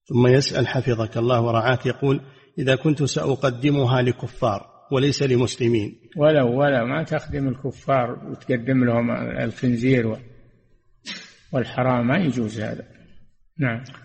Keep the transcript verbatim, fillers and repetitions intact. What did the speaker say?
ثم يسأل حفظك الله ورعاك، يقول: إذا كنت سأقدمها لكفار وليس لمسلمين. ولو ولا ما تخدم الكفار وتقدم لهم الخنزير والحرام، ما يجوز هذا. نعم.